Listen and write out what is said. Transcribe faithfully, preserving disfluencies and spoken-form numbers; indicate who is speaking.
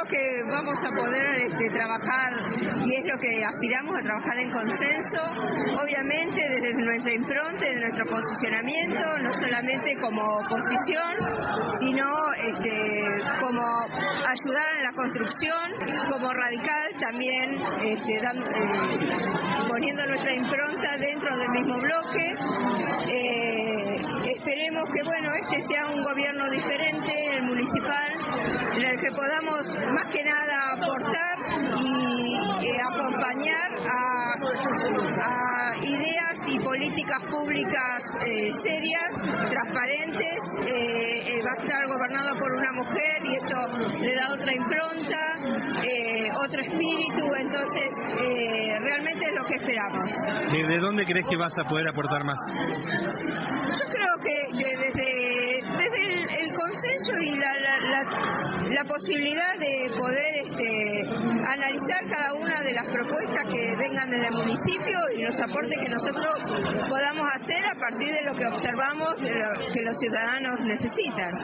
Speaker 1: que vamos a poder este, trabajar, y es lo que aspiramos a trabajar en consenso, obviamente desde nuestra impronta, de nuestro posicionamiento, no solamente como oposición, sino este, como ayudar en la construcción, como radical también este, dan, eh, poniendo nuestra impronta dentro del mismo bloque. Eh, esperemos que bueno este sea un gobierno diferente, el municipal, en el que podamos más que nada aportar y eh, acompañar a, a ideas y políticas públicas eh, serias, transparentes. Eh, eh, va a estar gobernado por una mujer y eso le da otra impronta, eh, otro espíritu, entonces eh, realmente es lo que esperamos.
Speaker 2: ¿De dónde crees que vas a poder aportar más?
Speaker 1: Yo creo que, que desde, desde el, el consenso y la, la, la, la posibilidad de poder este, analizar cada una de las propuestas que vengan desde el municipio y los aportes que nosotros podamos hacer a partir de lo que observamos, de lo que los ciudadanos necesitan.